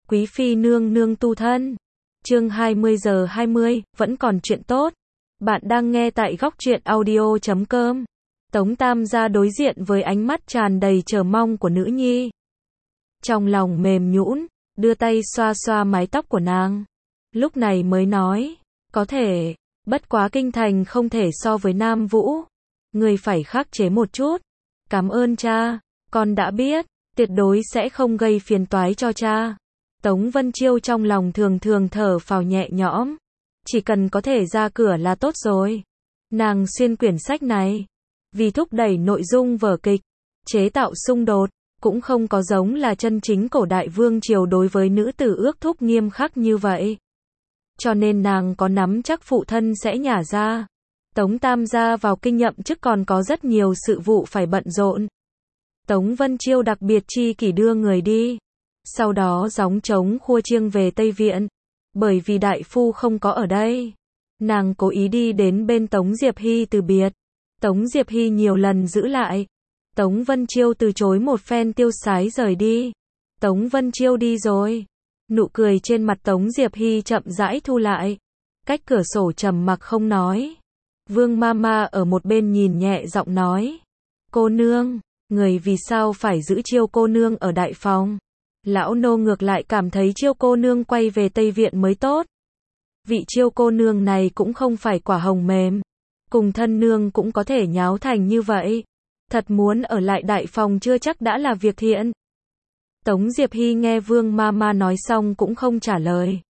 Quý phi nương nương tu thân. Chương 20 giờ 20, vẫn còn chuyện tốt. Bạn đang nghe tại góc truyện audio.com. Tống Tam gia đối diện với ánh mắt tràn đầy chờ mong của nữ nhi. Trong lòng mềm nhũn, đưa tay xoa xoa mái tóc của nàng. Lúc này mới nói, có thể, bất quá kinh thành không thể so với Nam Vũ. Người phải khắc chế một chút. Cảm ơn cha, con đã biết, tuyệt đối sẽ không gây phiền toái cho cha. Tống Vân Chiêu trong lòng thường thường thở phào nhẹ nhõm. Chỉ cần có thể ra cửa là tốt rồi. Nàng xuyên quyển sách này, vì thúc đẩy nội dung vở kịch, chế tạo xung đột, cũng không có giống là chân chính cổ đại vương triều đối với nữ tử ước thúc nghiêm khắc như vậy. Cho nên nàng có nắm chắc phụ thân sẽ nhả ra. Tống Tam gia vào kinh nhậm chức còn có rất nhiều sự vụ phải bận rộn. Tống Vân Chiêu đặc biệt chi kỷ đưa người đi. Sau đó gióng trống khua chiêng về Tây Viện. Bởi vì đại phu không có ở đây, nàng cố ý đi đến bên Tống Diệp Hy từ biệt. Tống Diệp Hy nhiều lần giữ lại. Tống Vân Chiêu từ chối một phen tiêu sái rời đi. Tống Vân Chiêu đi rồi. Nụ cười trên mặt Tống Diệp Hy chậm rãi thu lại. Cách cửa sổ trầm mặc không nói. Vương Mama ở một bên nhìn nhẹ giọng nói. Cô nương, người vì sao phải giữ Chiêu cô nương ở đại phòng? Lão nô ngược lại cảm thấy Chiêu cô nương quay về Tây Viện mới tốt. Vị Chiêu cô nương này cũng không phải quả hồng mềm. Cùng thân nương cũng có thể nháo thành như vậy. Thật muốn ở lại đại phòng chưa chắc đã là việc thiện. Tống Diệp Hy nghe Vương Mama nói xong cũng không trả lời.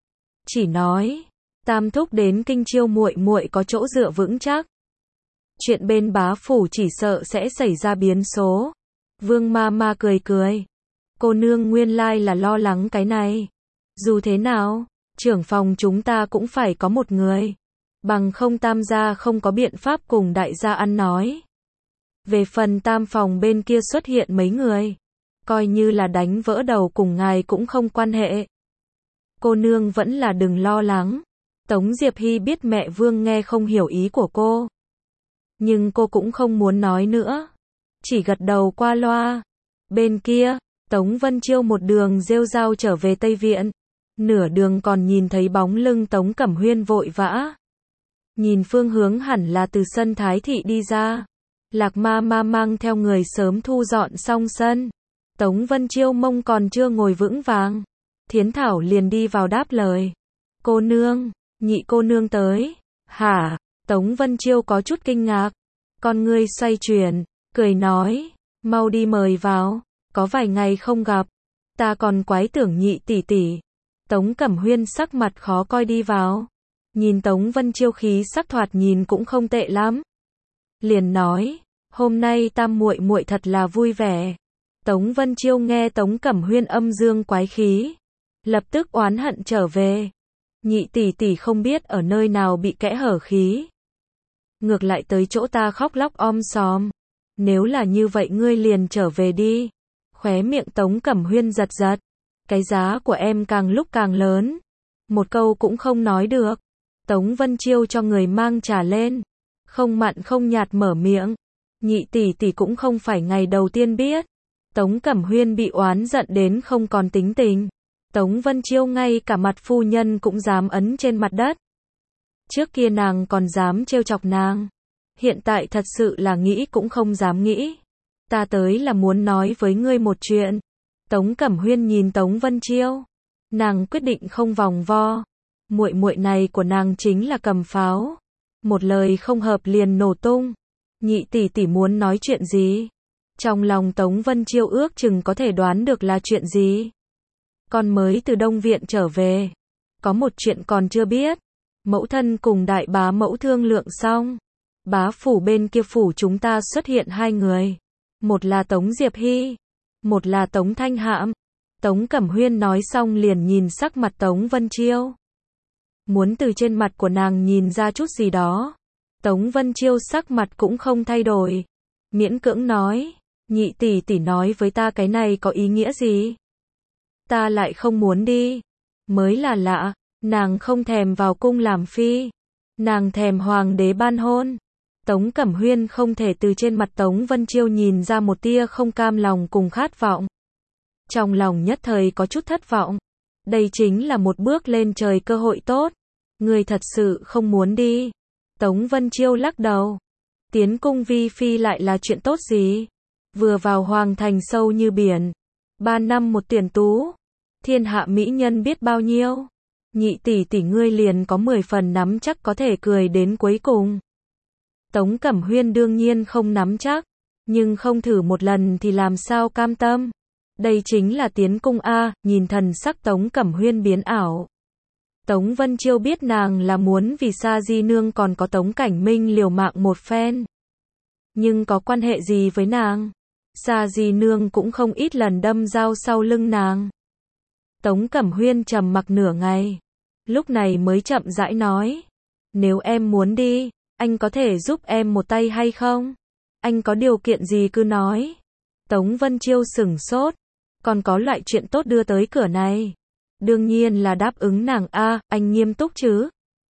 Chỉ nói, Tam thúc đến kinh Chiêu muội muội có chỗ dựa vững chắc. Chuyện bên bá phủ chỉ sợ sẽ xảy ra biến số. Vương Mama cười cười. Cô nương nguyên lai là lo lắng cái này. Dù thế nào, trưởng phòng chúng ta cũng phải có một người. Bằng không Tam gia không có biện pháp cùng đại gia ăn nói. Về phần Tam phòng bên kia xuất hiện mấy người, coi như là đánh vỡ đầu cùng ngài cũng không quan hệ. Cô nương vẫn là đừng lo lắng. Tống Diệp Hy biết mẹ Vương nghe không hiểu ý của cô. Nhưng cô cũng không muốn nói nữa. Chỉ gật đầu qua loa. Bên kia, Tống Vân Chiêu một đường rêu rao trở về Tây Viện. Nửa đường còn nhìn thấy bóng lưng Tống Cẩm Huyên vội vã. Nhìn phương hướng hẳn là từ sân Thái Thị đi ra. Lạc Ma Ma mang theo người sớm thu dọn xong sân. Tống Vân Chiêu mông còn chưa ngồi vững vàng. Thiến Thảo liền đi vào đáp lời. Cô nương, nhị cô nương tới. Hả? Tống Vân Chiêu có chút kinh ngạc. Con ngươi xoay chuyển, cười nói. Mau đi mời vào. Có vài ngày không gặp. Ta còn quái tưởng nhị tỷ tỷ. Tống Cẩm Huyên sắc mặt khó coi đi vào. Nhìn Tống Vân Chiêu khí sắc thoạt nhìn cũng không tệ lắm. Liền nói, hôm nay Tam muội muội thật là vui vẻ. Tống Vân Chiêu nghe Tống Cẩm Huyên âm dương quái khí, lập tức oán hận trở về. Nhị tỷ tỷ không biết ở nơi nào bị kẽ hở khí. Ngược lại tới chỗ ta khóc lóc om sòm. Nếu là như vậy ngươi liền trở về đi. Khóe miệng Tống Cẩm Huyên giật giật. Cái giá của em càng lúc càng lớn. Một câu cũng không nói được. Tống Vân Chiêu cho người mang trà lên. Không mặn không nhạt mở miệng. Nhị tỷ tỷ cũng không phải ngày đầu tiên biết. Tống Cẩm Huyên bị oán giận đến không còn tính tình. Tống Vân Chiêu ngay cả mặt phu nhân cũng dám ấn trên mặt đất. Trước kia nàng còn dám trêu chọc nàng. Hiện tại thật sự là nghĩ cũng không dám nghĩ. Ta tới là muốn nói với ngươi một chuyện. Tống Cẩm Huyên nhìn Tống Vân Chiêu. Nàng quyết định không vòng vo. Muội muội này của nàng chính là cầm pháo. Một lời không hợp liền nổ tung. Nhị tỷ tỷ muốn nói chuyện gì? Trong lòng Tống Vân Chiêu ước chừng có thể đoán được là chuyện gì. Con mới từ Đông Viện trở về. Có một chuyện còn chưa biết. Mẫu thân cùng đại bá mẫu thương lượng xong. Bá phủ bên kia phủ chúng ta xuất hiện hai người. Một là Tống Diệp Hy. Một là Tống Thanh Hạm. Tống Cẩm Huyên nói xong liền nhìn sắc mặt Tống Vân Chiêu. Muốn từ trên mặt của nàng nhìn ra chút gì đó. Tống Vân Chiêu sắc mặt cũng không thay đổi. Miễn cưỡng nói. Nhị tỷ tỷ nói với ta cái này có ý nghĩa gì? Ta lại không muốn đi. Mới là lạ. Nàng không thèm vào cung làm phi. Nàng thèm hoàng đế ban hôn. Tống Cẩm Huyên không thể từ trên mặt Tống Vân Chiêu nhìn ra một tia không cam lòng cùng khát vọng. Trong lòng nhất thời có chút thất vọng. Đây chính là một bước lên trời cơ hội tốt. Ngươi thật sự không muốn đi. Tống Vân Chiêu lắc đầu. Tiến cung vi phi lại là chuyện tốt gì? Vừa vào hoàng thành sâu như biển. 3 năm một tuyển tú. Thiên hạ mỹ nhân biết bao nhiêu. Nhị tỷ tỷ ngươi liền có 10 phần nắm chắc có thể cười đến cuối cùng. Tống Cẩm Huyên đương nhiên không nắm chắc. Nhưng không thử một lần thì làm sao cam tâm. Đây chính là tiến cung A, nhìn thần sắc Tống Cẩm Huyên biến ảo. Tống Vân Chiêu biết nàng là muốn vì Sa Di Nương còn có Tống Cảnh Minh liều mạng một phen. Nhưng có quan hệ gì với nàng? Sa Di Nương cũng không ít lần đâm dao sau lưng nàng. Tống Cẩm Huyên trầm mặc nửa ngày. Lúc này mới chậm rãi nói. Nếu em muốn đi, anh có thể giúp em một tay hay không? Anh có điều kiện gì cứ nói. Tống Vân Chiêu sửng sốt. Còn có loại chuyện tốt đưa tới cửa này. Đương nhiên là đáp ứng nàng a, anh nghiêm túc chứ?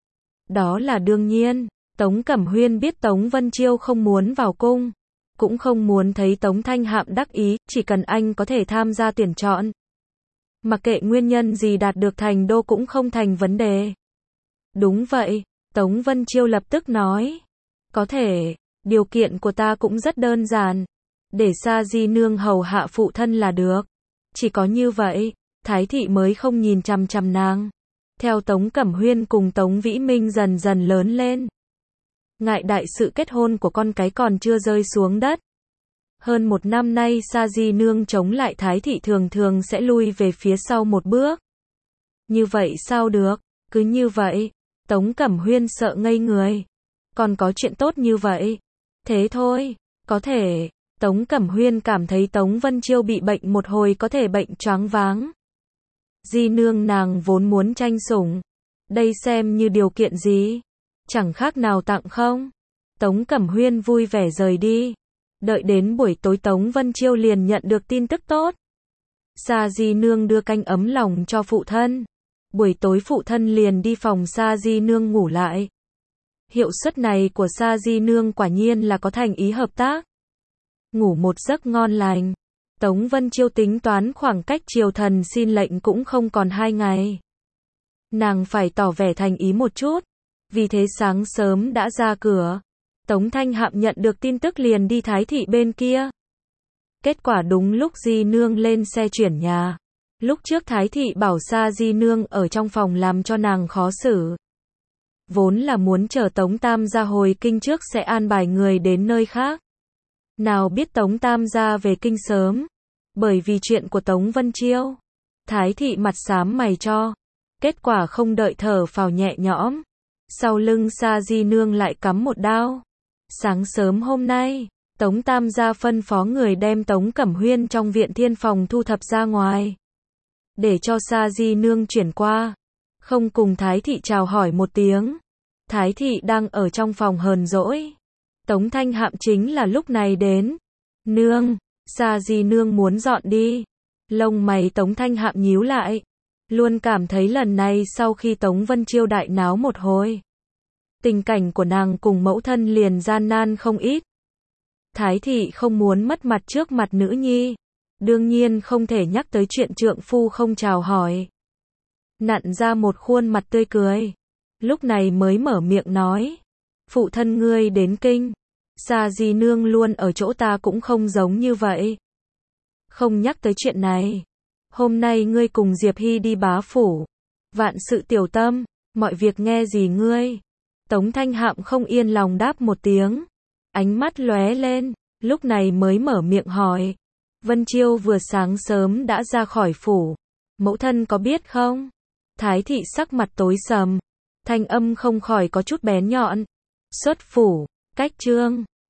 Đó là đương nhiên. Tống Cẩm Huyên biết Tống Vân Chiêu không muốn vào cung. Cũng không muốn thấy Tống Thanh Hạm đắc ý, chỉ cần anh có thể tham gia tuyển chọn. Mặc kệ nguyên nhân gì đạt được thành đô cũng không thành vấn đề. Đúng vậy, Tống Vân Chiêu lập tức nói. Có thể, điều kiện của ta cũng rất đơn giản. Để Sa Di Nương hầu hạ phụ thân là được. Chỉ có như vậy, Thái thị mới không nhìn chằm chằm nàng. Theo Tống Cẩm Huyên cùng Tống Vĩ Minh dần dần lớn lên. Ngại đại sự kết hôn của con cái còn chưa rơi xuống đất. Hơn 1 năm nay Sa Di Nương chống lại Thái thị thường thường sẽ lui về phía sau một bước. Như vậy sao được? Cứ như vậy. Tống Cẩm Huyên sợ ngây người. Còn có chuyện tốt như vậy. Thế thôi, có thể. Tống Cẩm Huyên cảm thấy Tống Vân Chiêu bị bệnh một hồi có thể bệnh choáng váng. Di Nương nàng vốn muốn tranh sủng. Đây xem như điều kiện gì? Chẳng khác nào tặng không? Tống Cẩm Huyên vui vẻ rời đi. Đợi đến buổi tối Tống Vân Chiêu liền nhận được tin tức tốt. Sa Di Nương đưa canh ấm lòng cho phụ thân. Buổi tối phụ thân liền đi phòng Sa Di Nương ngủ lại. Hiệu suất này của Sa Di Nương quả nhiên là có thành ý hợp tác. Ngủ một giấc ngon lành. Tống Vân Chiêu tính toán khoảng cách triều thần xin lệnh cũng không còn 2 ngày. Nàng phải tỏ vẻ thành ý một chút. Vì thế sáng sớm đã ra cửa. Tống Thanh Hạm nhận được tin tức liền đi Thái thị bên kia. Kết quả đúng lúc Di Nương lên xe chuyển nhà. Lúc trước Thái thị bảo Sa Di Nương ở trong phòng làm cho nàng khó xử. Vốn là muốn chờ Tống Tam gia hồi kinh trước sẽ an bài người đến nơi khác. Nào biết Tống Tam gia về kinh sớm. Bởi vì chuyện của Tống Vân Chiêu. Thái thị mặt xám mày cho. Kết quả không đợi thở phào nhẹ nhõm. Sau lưng Sa Di Nương lại cắm một đao. Sáng sớm hôm nay, Tống Tam gia phân phó người đem Tống Cẩm Huyên trong viện thiên phòng thu thập ra ngoài. Để cho Sa Di Nương chuyển qua. Không cùng Thái thị chào hỏi một tiếng. Thái thị đang ở trong phòng hờn dỗi. Tống Thanh Hạm chính là lúc này đến. Nương, Sa Di Nương muốn dọn đi. Lông mày Tống Thanh Hạm nhíu lại. Luôn cảm thấy lần này sau khi Tống Vân Chiêu đại náo một hồi. Tình cảnh của nàng cùng mẫu thân liền gian nan không ít. Thái thị không muốn mất mặt trước mặt nữ nhi. Đương nhiên không thể nhắc tới chuyện trượng phu không chào hỏi. Nặn ra một khuôn mặt tươi cười. Lúc này mới mở miệng nói. Phụ thân ngươi đến kinh. Sa Di Nương luôn ở chỗ ta cũng không giống như vậy. Không nhắc tới chuyện này. Hôm nay ngươi cùng Diệp Hy đi bá phủ. Vạn sự tiểu tâm, mọi việc nghe gì ngươi. Tống Thanh Hạm không yên lòng đáp một tiếng. Ánh mắt lóe lên, lúc này mới mở miệng hỏi. Vân Chiêu vừa sáng sớm đã ra khỏi phủ. Mẫu thân có biết không? Thái thị sắc mặt tối sầm. Thanh âm không khỏi có chút bén nhọn. Xuất phủ, cách trương.